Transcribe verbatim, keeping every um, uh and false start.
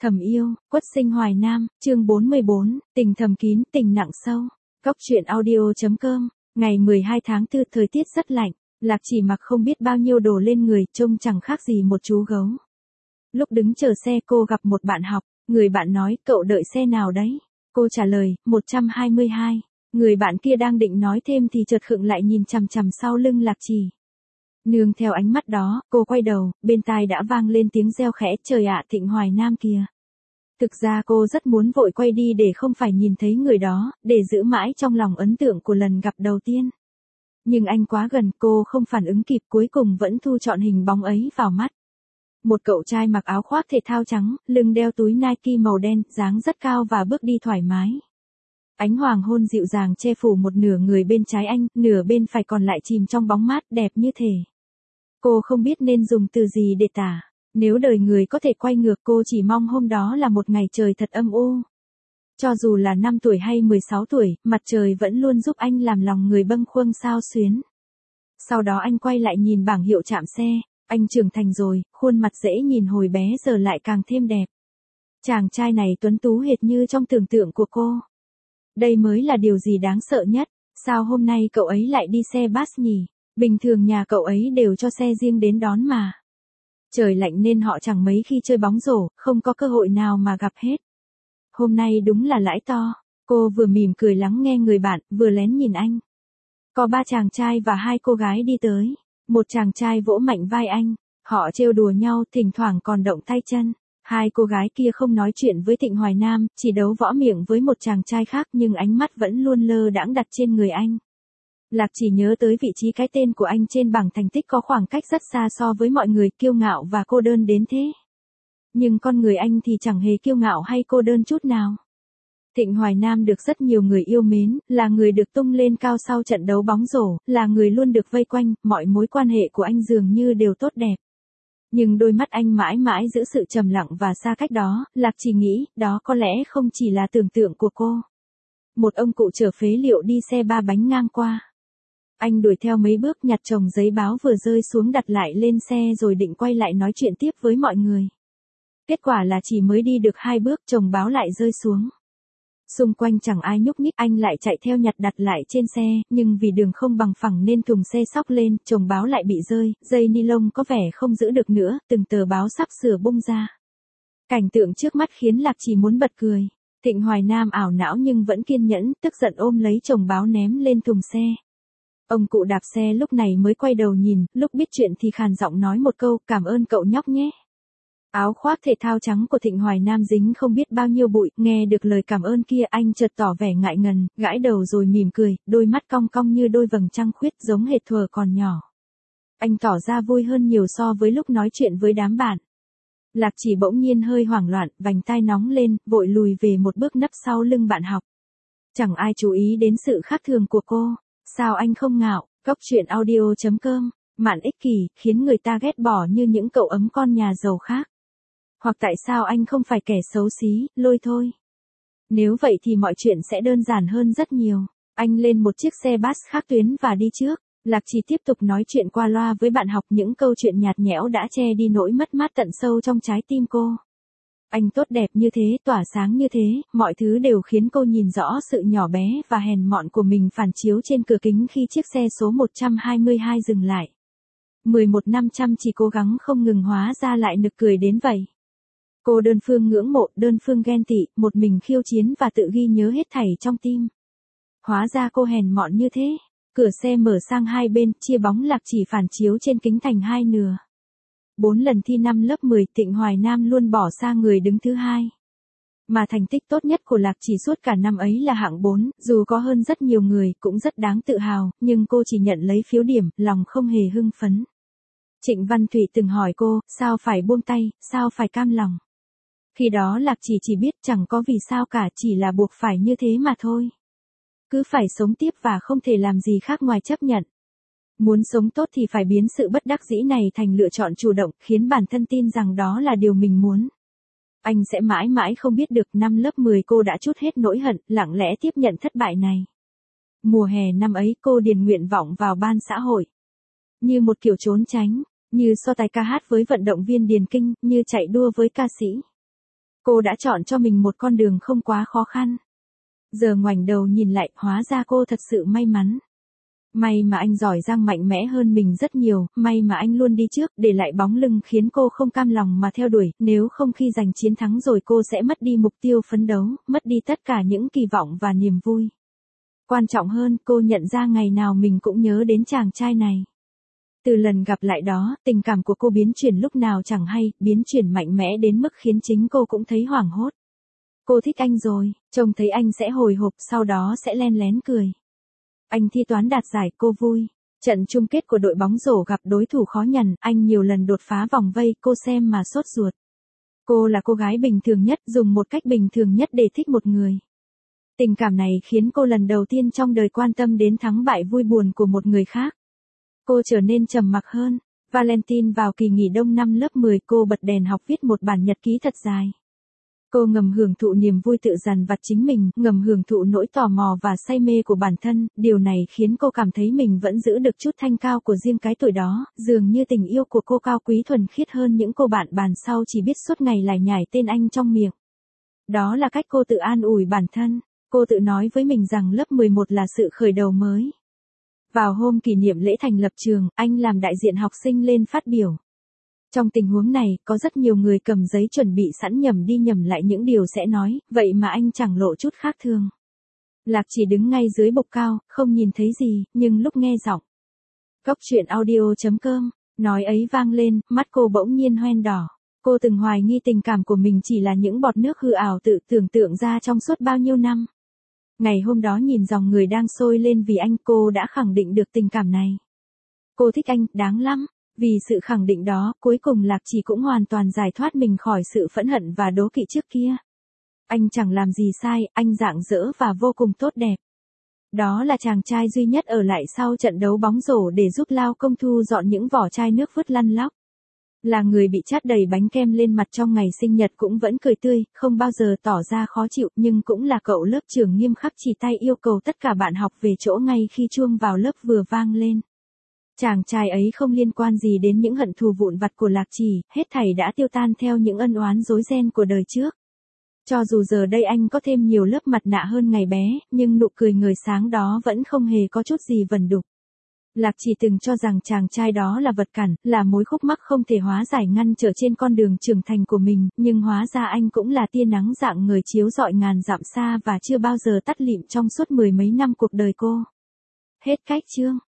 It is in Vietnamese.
Thầm yêu, Quất Sinh Hoài Nam, chương bốn mươi bốn, tình thầm kín, tình nặng sâu. Góc truyện audio chấm com, ngày mười hai tháng tư, thời tiết rất lạnh, Lạc Chỉ mặc không biết bao nhiêu đồ lên người, trông chẳng khác gì một chú gấu. Lúc đứng chờ xe cô gặp một bạn học, người bạn nói, cậu đợi xe nào đấy? Cô trả lời, một trăm hai mươi hai. Người bạn kia đang định nói thêm thì chợt khựng lại nhìn chằm chằm sau lưng Lạc Chỉ. Nương theo ánh mắt đó, cô quay đầu, bên tai đã vang lên tiếng reo khẽ, trời ạ, Thịnh Hoài Nam kìa. Thực ra cô rất muốn vội quay đi để không phải nhìn thấy người đó, để giữ mãi trong lòng ấn tượng của lần gặp đầu tiên. Nhưng anh quá gần, cô không phản ứng kịp, cuối cùng vẫn thu trọn hình bóng ấy vào mắt. Một cậu trai mặc áo khoác thể thao trắng, lưng đeo túi Nike màu đen, dáng rất cao và bước đi thoải mái. Ánh hoàng hôn dịu dàng che phủ một nửa người bên trái anh, nửa bên phải còn lại chìm trong bóng mát đẹp như thể. Cô không biết nên dùng từ gì để tả. Nếu đời người có thể quay ngược, cô chỉ mong hôm đó là một ngày trời thật âm u. Cho dù là năm tuổi hay mười sáu tuổi, mặt trời vẫn luôn giúp anh làm lòng người bâng khuâng xao xuyến. Sau đó anh quay lại nhìn bảng hiệu trạm xe, anh trưởng thành rồi, khuôn mặt dễ nhìn hồi bé giờ lại càng thêm đẹp. Chàng trai này tuấn tú hệt như trong tưởng tượng của cô. Đây mới là điều gì đáng sợ nhất, sao hôm nay cậu ấy lại đi xe bus nhỉ? Bình thường nhà cậu ấy đều cho xe riêng đến đón mà. Trời lạnh nên họ chẳng mấy khi chơi bóng rổ, không có cơ hội nào mà gặp hết. Hôm nay đúng là lãi to. Cô vừa mỉm cười lắng nghe người bạn, vừa lén nhìn anh. Có ba chàng trai và hai cô gái đi tới. Một chàng trai vỗ mạnh vai anh. Họ trêu đùa nhau, thỉnh thoảng còn động tay chân. Hai cô gái kia không nói chuyện với Thịnh Hoài Nam, chỉ đấu võ miệng với một chàng trai khác, nhưng ánh mắt vẫn luôn lơ đãng đặt trên người anh. Lạc Chỉ nhớ tới vị trí cái tên của anh trên bảng thành tích có khoảng cách rất xa so với mọi người, kiêu ngạo và cô đơn đến thế. Nhưng con người anh thì chẳng hề kiêu ngạo hay cô đơn chút nào. Thịnh Hoài Nam được rất nhiều người yêu mến, là người được tung lên cao sau trận đấu bóng rổ, là người luôn được vây quanh, mọi mối quan hệ của anh dường như đều tốt đẹp. Nhưng đôi mắt anh mãi mãi giữ sự trầm lặng và xa cách đó, Lạc Chỉ nghĩ, đó có lẽ không chỉ là tưởng tượng của cô. Một ông cụ chở phế liệu đi xe ba bánh ngang qua. Anh đuổi theo mấy bước, nhặt chồng giấy báo vừa rơi xuống đặt lại lên xe rồi định quay lại nói chuyện tiếp với mọi người. Kết quả là chỉ mới đi được hai bước, chồng báo lại rơi xuống. Xung quanh chẳng ai nhúc nhích, anh lại chạy theo nhặt đặt lại trên xe, nhưng vì đường không bằng phẳng nên thùng xe xóc lên, chồng báo lại bị rơi, dây ni lông có vẻ không giữ được nữa, từng tờ báo sắp sửa bung ra. Cảnh tượng trước mắt khiến Lạc Chỉ muốn bật cười. Thịnh Hoài Nam ảo não nhưng vẫn kiên nhẫn, tức giận ôm lấy chồng báo ném lên thùng xe. Ông cụ đạp xe lúc này mới quay đầu nhìn, lúc biết chuyện thì khàn giọng nói một câu, cảm ơn cậu nhóc nhé. Áo khoác thể thao trắng của Thịnh Hoài Nam dính không biết bao nhiêu bụi, nghe được lời cảm ơn kia anh chợt tỏ vẻ ngại ngần, gãi đầu rồi mỉm cười, đôi mắt cong cong như đôi vầng trăng khuyết giống hệt thuở còn nhỏ. Anh tỏ ra vui hơn nhiều so với lúc nói chuyện với đám bạn. Lạc Chỉ bỗng nhiên hơi hoảng loạn, vành tai nóng lên, vội lùi về một bước nấp sau lưng bạn học. Chẳng ai chú ý đến sự khác thường của cô. Sao anh không ngạo? Góc truyện audio chấm com, mạn ích kỷ, khiến người ta ghét bỏ như những cậu ấm con nhà giàu khác. Hoặc tại sao anh không phải kẻ xấu xí, lôi thôi? Nếu vậy thì mọi chuyện sẽ đơn giản hơn rất nhiều. Anh lên một chiếc xe bus khác tuyến và đi trước. Lạc Chỉ tiếp tục nói chuyện qua loa với bạn học, những câu chuyện nhạt nhẽo đã che đi nỗi mất mát tận sâu trong trái tim cô. Anh tốt đẹp như thế, tỏa sáng như thế, mọi thứ đều khiến cô nhìn rõ sự nhỏ bé và hèn mọn của mình phản chiếu trên cửa kính khi chiếc xe số một trăm hai mươi hai dừng lại. mười một năm chăm chỉ cố gắng không ngừng hóa ra lại nực cười đến vậy. Cô đơn phương ngưỡng mộ, đơn phương ghen tị, một mình khiêu chiến và tự ghi nhớ hết thảy trong tim. Hóa ra cô hèn mọn như thế. Cửa xe mở sang hai bên, chia bóng Lạc Chỉ phản chiếu trên kính thành hai nửa. Bốn lần thi năm lớp mười, Thịnh Hoài Nam luôn bỏ xa người đứng thứ hai. Mà thành tích tốt nhất của Lạc Chỉ suốt cả năm ấy là hạng bốn, dù có hơn rất nhiều người, cũng rất đáng tự hào, nhưng cô chỉ nhận lấy phiếu điểm, lòng không hề hưng phấn. Trịnh Văn Thụy từng hỏi cô, sao phải buông tay, sao phải cam lòng. Khi đó Lạc Chỉ chỉ biết chẳng có vì sao cả, chỉ là buộc phải như thế mà thôi. Cứ phải sống tiếp và không thể làm gì khác ngoài chấp nhận. Muốn sống tốt thì phải biến sự bất đắc dĩ này thành lựa chọn chủ động, khiến bản thân tin rằng đó là điều mình muốn. Anh sẽ mãi mãi không biết được năm lớp mười cô đã trút hết nỗi hận, lặng lẽ tiếp nhận thất bại này. Mùa hè năm ấy cô điền nguyện vọng vào ban xã hội. Như một kiểu trốn tránh, như so tài ca hát với vận động viên điền kinh, như chạy đua với ca sĩ. Cô đã chọn cho mình một con đường không quá khó khăn. Giờ ngoảnh đầu nhìn lại, hóa ra cô thật sự may mắn. May mà anh giỏi giang mạnh mẽ hơn mình rất nhiều, may mà anh luôn đi trước, để lại bóng lưng khiến cô không cam lòng mà theo đuổi, nếu không khi giành chiến thắng rồi cô sẽ mất đi mục tiêu phấn đấu, mất đi tất cả những kỳ vọng và niềm vui. Quan trọng hơn, cô nhận ra ngày nào mình cũng nhớ đến chàng trai này. Từ lần gặp lại đó, tình cảm của cô biến chuyển lúc nào chẳng hay, biến chuyển mạnh mẽ đến mức khiến chính cô cũng thấy hoảng hốt. Cô thích anh rồi, trông thấy anh sẽ hồi hộp, sau đó sẽ len lén cười. Anh thi toán đạt giải, cô vui. Trận chung kết của đội bóng rổ gặp đối thủ khó nhằn, anh nhiều lần đột phá vòng vây, cô xem mà sốt ruột. Cô là cô gái bình thường nhất, dùng một cách bình thường nhất để thích một người. Tình cảm này khiến cô lần đầu tiên trong đời quan tâm đến thắng bại vui buồn của một người khác. Cô trở nên trầm mặc hơn. Valentine vào kỳ nghỉ đông năm lớp mười, cô bật đèn học viết một bản nhật ký thật dài. Cô ngầm hưởng thụ niềm vui tự dằn vặt chính mình, ngầm hưởng thụ nỗi tò mò và say mê của bản thân, điều này khiến cô cảm thấy mình vẫn giữ được chút thanh cao của riêng cái tuổi đó, dường như tình yêu của cô cao quý thuần khiết hơn những cô bạn bàn sau chỉ biết suốt ngày lải nhải tên anh trong miệng. Đó là cách cô tự an ủi bản thân, cô tự nói với mình rằng lớp mười một là sự khởi đầu mới. Vào hôm kỷ niệm lễ thành lập trường, anh làm đại diện học sinh lên phát biểu. Trong tình huống này, có rất nhiều người cầm giấy chuẩn bị sẵn nhẩm đi nhẩm lại những điều sẽ nói, vậy mà anh chẳng lộ chút khác thường. Lạc chỉ đứng ngay dưới bục cao, không nhìn thấy gì, nhưng lúc nghe giọng Góc truyện audio chấm com, nói ấy vang lên, mắt cô bỗng nhiên hoen đỏ. Cô từng hoài nghi tình cảm của mình chỉ là những bọt nước hư ảo tự tưởng tượng ra trong suốt bao nhiêu năm. Ngày hôm đó nhìn dòng người đang sôi lên vì anh, cô đã khẳng định được tình cảm này. Cô thích anh, đáng lắm. Vì sự khẳng định đó, cuối cùng Lạc Chỉ cũng hoàn toàn giải thoát mình khỏi sự phẫn hận và đố kỵ trước kia. Anh chẳng làm gì sai, anh rạng rỡ và vô cùng tốt đẹp. Đó là chàng trai duy nhất ở lại sau trận đấu bóng rổ để giúp Lao Công Thu dọn những vỏ chai nước vứt lăn lóc. Là người bị chát đầy bánh kem lên mặt trong ngày sinh nhật cũng vẫn cười tươi, không bao giờ tỏ ra khó chịu, nhưng cũng là cậu lớp trưởng nghiêm khắc chỉ tay yêu cầu tất cả bạn học về chỗ ngay khi chuông vào lớp vừa vang lên. Chàng trai ấy không liên quan gì đến những hận thù vụn vặt của Lạc Chỉ, hết thảy đã tiêu tan theo những ân oán rối ren của đời trước. Cho dù giờ đây anh có thêm nhiều lớp mặt nạ hơn ngày bé, nhưng nụ cười ngời sáng đó vẫn không hề có chút gì vẩn đục. Lạc Chỉ từng cho rằng chàng trai đó là vật cản, là mối khúc mắc không thể hóa giải ngăn trở trên con đường trưởng thành của mình, nhưng hóa ra anh cũng là tia nắng rạng ngời chiếu rọi ngàn dặm xa và chưa bao giờ tắt lịm trong suốt mười mấy năm cuộc đời cô. Hết cách chương.